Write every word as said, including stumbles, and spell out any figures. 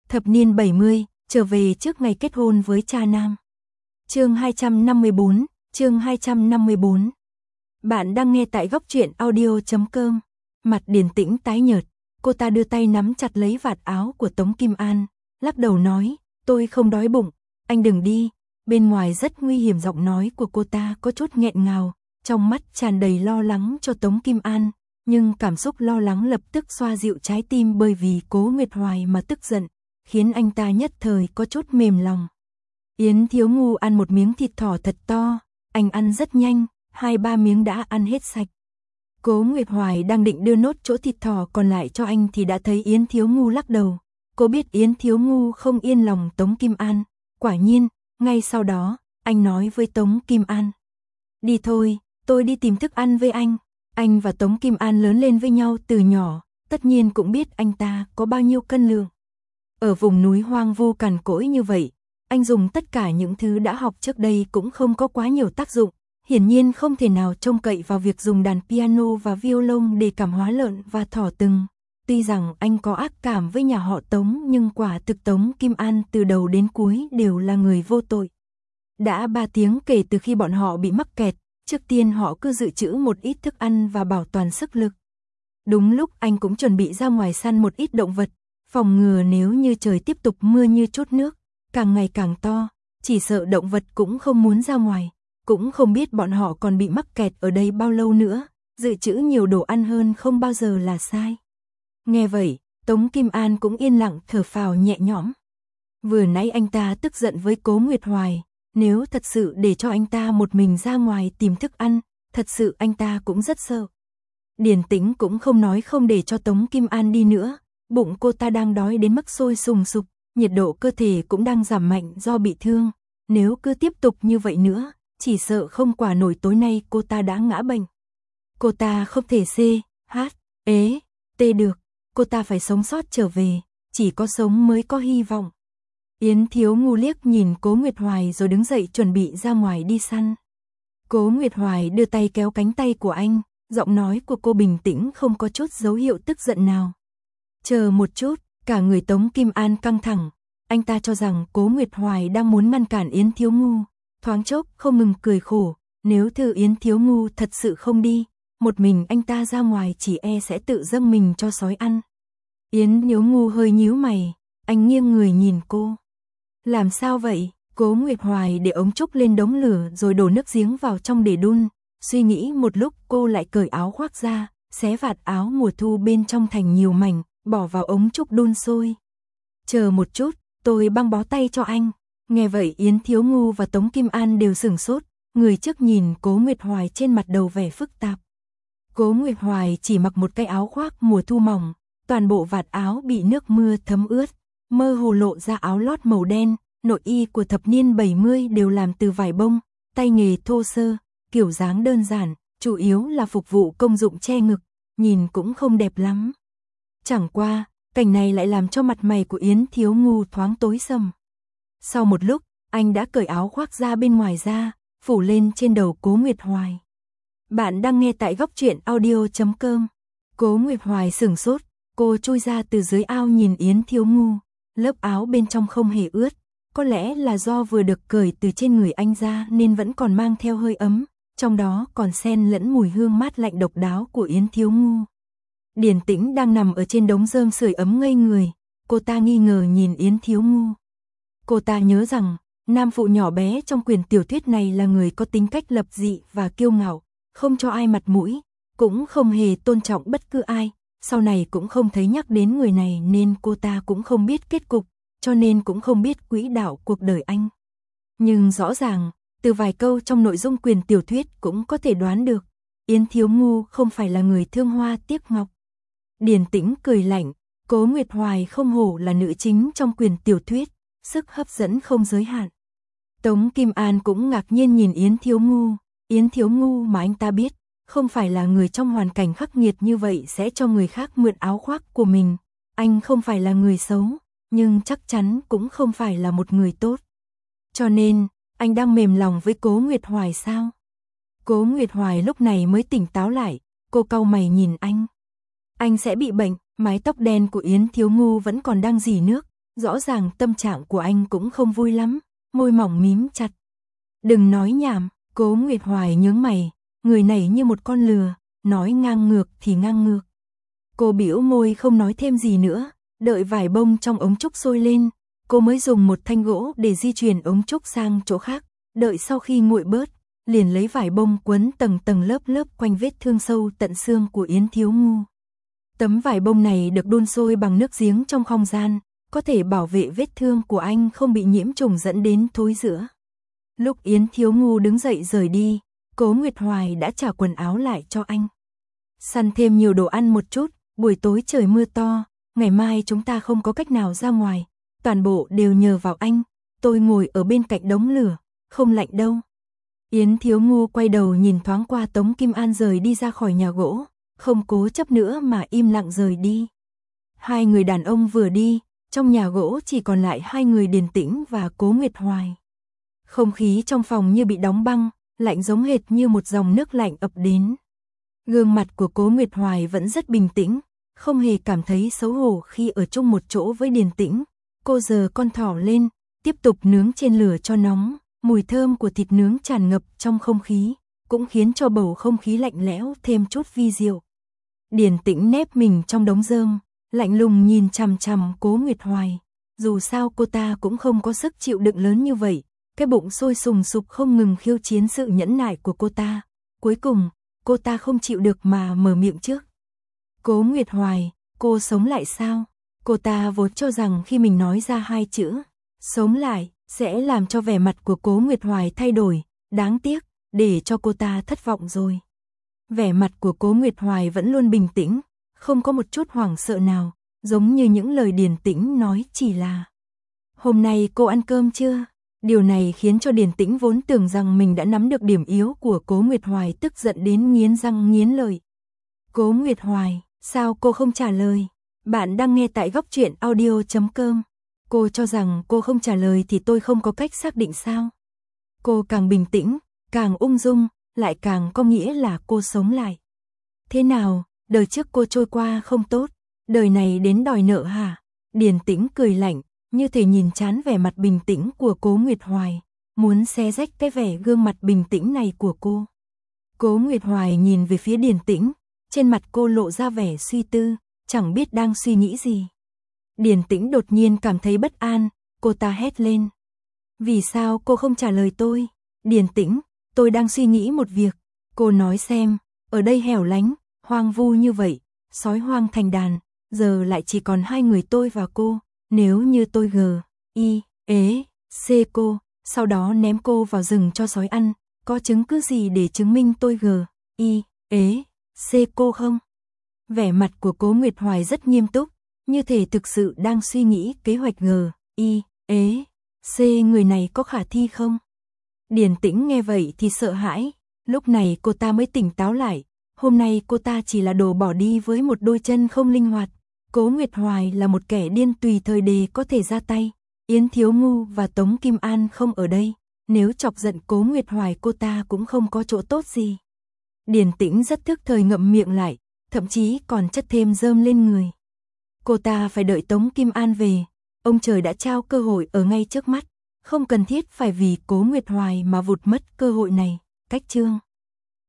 Thập niên bảy mươi, trở về trước ngày kết hôn với cha nam. Chương hai trăm năm mươi bốn, chương hai trăm năm mươi bốn. Bạn đang nghe tại góc truyện audio chấm com. Mặt Điền Tĩnh tái nhợt, cô ta đưa tay nắm chặt lấy vạt áo của Tống Kim An, lắc đầu nói, tôi không đói bụng, anh đừng đi. Bên ngoài rất nguy hiểm, giọng nói của cô ta có chút nghẹn ngào, trong mắt tràn đầy lo lắng cho Tống Kim An, nhưng cảm xúc lo lắng lập tức xoa dịu trái tim bởi vì Cố Nguyệt Hoài mà tức giận, khiến anh ta nhất thời có chút mềm lòng. Yến Thiếu Ngu ăn một miếng thịt thỏ thật to, anh ăn rất nhanh, hai ba miếng đã ăn hết sạch. Cố Nguyệt Hoài đang định đưa nốt chỗ thịt thỏ còn lại cho anh thì đã thấy Yến Thiếu Ngu lắc đầu. Cô biết Yến Thiếu Ngu không yên lòng Tống Kim An, quả nhiên, ngay sau đó, anh nói với Tống Kim An. Đi thôi, tôi đi tìm thức ăn với anh. Anh và Tống Kim An lớn lên với nhau từ nhỏ, tất nhiên cũng biết anh ta có bao nhiêu cân lượng. Ở vùng núi hoang vu cằn cỗi như vậy, anh dùng tất cả những thứ đã học trước đây cũng không có quá nhiều tác dụng, hiển nhiên không thể nào trông cậy vào việc dùng đàn piano và violon để cảm hóa lợn và thỏ từng. Tuy rằng anh có ác cảm với nhà họ Tống nhưng quả thực Tống Kim An từ đầu đến cuối đều là người vô tội. Đã ba tiếng kể từ khi bọn họ bị mắc kẹt, trước tiên họ cứ dự trữ một ít thức ăn và bảo toàn sức lực. Đúng lúc anh cũng chuẩn bị ra ngoài săn một ít động vật, phòng ngừa nếu như trời tiếp tục mưa như chút nước, càng ngày càng to, chỉ sợ động vật cũng không muốn ra ngoài, cũng không biết bọn họ còn bị mắc kẹt ở đây bao lâu nữa, dự trữ nhiều đồ ăn hơn không bao giờ là sai. Nghe vậy, Tống Kim An cũng yên lặng thở phào nhẹ nhõm. Vừa nãy anh ta tức giận với Cố Nguyệt Hoài, nếu thật sự để cho anh ta một mình ra ngoài tìm thức ăn, thật sự anh ta cũng rất sợ. Điền Tĩnh cũng không nói không để cho Tống Kim An đi nữa, bụng cô ta đang đói đến mức sôi sùng sục, nhiệt độ cơ thể cũng đang giảm mạnh do bị thương, nếu cứ tiếp tục như vậy nữa, chỉ sợ không qua nổi tối nay cô ta đã ngã bệnh. Cô ta không thể C, H, ế, T được, cô ta phải sống sót trở về, chỉ có sống mới có hy vọng. Yến Thiếu Ngu liếc nhìn Cố Nguyệt Hoài rồi đứng dậy chuẩn bị ra ngoài đi săn. Cố Nguyệt Hoài đưa tay kéo cánh tay của anh, giọng nói của cô bình tĩnh không có chút dấu hiệu tức giận nào. Chờ một chút, cả người Tống Kim An căng thẳng, anh ta cho rằng Cố Nguyệt Hoài đang muốn ngăn cản Yến Thiếu Ngu, thoáng chốc không ngừng cười khổ, nếu thư Yến Thiếu Ngu thật sự không đi, một mình anh ta ra ngoài chỉ e sẽ tự dâng mình cho sói ăn. Yến Thiếu Ngu hơi nhíu mày, anh nghiêng người nhìn cô. Làm sao vậy? Cố Nguyệt Hoài để ống trúc lên đống lửa rồi đổ nước giếng vào trong để đun, suy nghĩ một lúc cô lại cởi áo khoác ra, xé vạt áo mùa thu bên trong thành nhiều mảnh, bỏ vào ống trúc đun sôi. Chờ một chút, tôi băng bó tay cho anh. Nghe vậy Yến Thiếu Ngu và Tống Kim An đều sửng sốt, người trước nhìn Cố Nguyệt Hoài trên mặt đầu vẻ phức tạp. Cố Nguyệt Hoài chỉ mặc một cái áo khoác mùa thu mỏng, toàn bộ vạt áo bị nước mưa thấm ướt, mơ hồ lộ ra áo lót màu đen, nội y của thập niên bảy mươi đều làm từ vải bông, tay nghề thô sơ, kiểu dáng đơn giản, chủ yếu là phục vụ công dụng che ngực, nhìn cũng không đẹp lắm. Chẳng qua, cảnh này lại làm cho mặt mày của Yến Thiếu Ngu thoáng tối sầm. Sau một lúc, anh đã cởi áo khoác ra bên ngoài ra, phủ lên trên đầu Cố Nguyệt Hoài. Bạn đang nghe tại góc truyện audio chấm com. Cố Nguyệt Hoài sửng sốt, cô chui ra từ dưới ao nhìn Yến Thiếu Ngu, lớp áo bên trong không hề ướt, có lẽ là do vừa được cởi từ trên người anh ra nên vẫn còn mang theo hơi ấm, trong đó còn xen lẫn mùi hương mát lạnh độc đáo của Yến Thiếu Ngu. Điền Tĩnh đang nằm ở trên đống rơm sưởi ấm ngây người, cô ta nghi ngờ nhìn Yến Thiếu Ngu. Cô ta nhớ rằng, nam phụ nhỏ bé trong quyển tiểu thuyết này là người có tính cách lập dị và kiêu ngạo, không cho ai mặt mũi, cũng không hề tôn trọng bất cứ ai, sau này cũng không thấy nhắc đến người này nên cô ta cũng không biết kết cục, cho nên cũng không biết quỹ đạo cuộc đời anh. Nhưng rõ ràng, từ vài câu trong nội dung quyển tiểu thuyết cũng có thể đoán được, Yến Thiếu Ngu không phải là người thương hoa tiếc ngọc. Điền Tĩnh cười lạnh, Cố Nguyệt Hoài không hổ là nữ chính trong quyển tiểu thuyết, sức hấp dẫn không giới hạn. Tống Kim An cũng ngạc nhiên nhìn Yến Thiếu Ngu, Yến Thiếu Ngu mà anh ta biết, không phải là người trong hoàn cảnh khắc nghiệt như vậy sẽ cho người khác mượn áo khoác của mình, anh không phải là người xấu, nhưng chắc chắn cũng không phải là một người tốt. Cho nên, anh đang mềm lòng với Cố Nguyệt Hoài sao? Cố Nguyệt Hoài lúc này mới tỉnh táo lại, cô cau mày nhìn anh. Anh sẽ bị bệnh, mái tóc đen của Yến Thiếu Ngu vẫn còn đang rỉ nước, rõ ràng tâm trạng của anh cũng không vui lắm, môi mỏng mím chặt. Đừng nói nhảm, Cố Nguyệt Hoài nhướng mày, người này như một con lừa, nói ngang ngược thì ngang ngược. Cô bĩu môi không nói thêm gì nữa, đợi vải bông trong ống trúc sôi lên, cô mới dùng một thanh gỗ để di chuyển ống trúc sang chỗ khác, đợi sau khi nguội bớt, liền lấy vải bông quấn tầng tầng lớp lớp quanh vết thương sâu tận xương của Yến Thiếu Ngu. Tấm vải bông này được đun sôi bằng nước giếng trong không gian, có thể bảo vệ vết thương của anh không bị nhiễm trùng dẫn đến thối rữa. Lúc Yến Thiếu Ngu đứng dậy rời đi, Cố Nguyệt Hoài đã trả quần áo lại cho anh. Săn thêm nhiều đồ ăn một chút, buổi tối trời mưa to, ngày mai chúng ta không có cách nào ra ngoài, toàn bộ đều nhờ vào anh, tôi ngồi ở bên cạnh đống lửa, không lạnh đâu. Yến Thiếu Ngu quay đầu nhìn thoáng qua Tống Kim An rời đi ra khỏi nhà gỗ, không cố chấp nữa mà im lặng rời đi. Hai người đàn ông vừa đi, trong nhà gỗ chỉ còn lại hai người Điền Tĩnh và Cố Nguyệt Hoài. Không khí trong phòng như bị đóng băng, lạnh giống hệt như một dòng nước lạnh ập đến. Gương mặt của Cố Nguyệt Hoài vẫn rất bình tĩnh, không hề cảm thấy xấu hổ khi ở chung một chỗ với Điền Tĩnh. Cô giơ con thỏ lên, tiếp tục nướng trên lửa cho nóng, mùi thơm của thịt nướng tràn ngập trong không khí, cũng khiến cho bầu không khí lạnh lẽo thêm chút vi diệu. Điền Tĩnh nép mình trong đống rơm, lạnh lùng nhìn chằm chằm Cố Nguyệt Hoài. Dù sao cô ta cũng không có sức chịu đựng lớn như vậy, cái bụng sôi sùng sục không ngừng khiêu chiến sự nhẫn nại của cô ta. Cuối cùng, cô ta không chịu được mà mở miệng trước. Cố Nguyệt Hoài, cô sống lại sao? Cô ta vốn cho rằng khi mình nói ra hai chữ sống lại sẽ làm cho vẻ mặt của Cố Nguyệt Hoài thay đổi, đáng tiếc, để cho cô ta thất vọng rồi. Vẻ mặt của Cố Nguyệt Hoài vẫn luôn bình tĩnh, không có một chút hoảng sợ nào, giống như những lời Điền Tĩnh nói chỉ là: "Hôm nay cô ăn cơm chưa?" Điều này khiến cho Điền Tĩnh vốn tưởng rằng mình đã nắm được điểm yếu của Cố Nguyệt Hoài tức giận đến nghiến răng nghiến lợi. "Cố Nguyệt Hoài, sao cô không trả lời?" Bạn đang nghe tại góc truyện audio chấm com. Cô cho rằng cô không trả lời thì tôi không có cách xác định sao? Cô càng bình tĩnh, càng ung dung, lại càng có nghĩa là cô sống lại. Thế nào, đời trước cô trôi qua không tốt, đời này đến đòi nợ hả? Điền Tĩnh cười lạnh, như thể nhìn chán vẻ mặt bình tĩnh của Cố Nguyệt Hoài, muốn xé rách cái vẻ gương mặt bình tĩnh này của cô. Cố Nguyệt Hoài nhìn về phía Điền Tĩnh, trên mặt cô lộ ra vẻ suy tư, chẳng biết đang suy nghĩ gì. Điền Tĩnh đột nhiên cảm thấy bất an, cô ta hét lên: "Vì sao cô không trả lời tôi?" "Điền Tĩnh, tôi đang suy nghĩ một việc." Cô nói xem, ở đây hẻo lánh, hoang vu như vậy, sói hoang thành đàn, giờ lại chỉ còn hai người tôi và cô, nếu như tôi gờ, y, ế, xê cô, sau đó ném cô vào rừng cho sói ăn, có chứng cứ gì để chứng minh tôi gờ, y, ế, xê cô không? Vẻ mặt của Cố Nguyệt Hoài rất nghiêm túc, như thể thực sự đang suy nghĩ kế hoạch gờ, y, ế, xê người này có khả thi không? Điền Tĩnh nghe vậy thì sợ hãi, lúc này cô ta mới tỉnh táo lại, hôm nay cô ta chỉ là đồ bỏ đi với một đôi chân không linh hoạt. Cố Nguyệt Hoài là một kẻ điên tùy thời đề có thể ra tay, Yến Thiếu Ngu và Tống Kim An không ở đây, nếu chọc giận Cố Nguyệt Hoài cô ta cũng không có chỗ tốt gì. Điền Tĩnh rất thức thời ngậm miệng lại, thậm chí còn chất thêm rơm lên người. Cô ta phải đợi Tống Kim An về, ông trời đã trao cơ hội ở ngay trước mắt, không cần thiết phải vì Cố Nguyệt Hoài mà vụt mất cơ hội này. Cách chương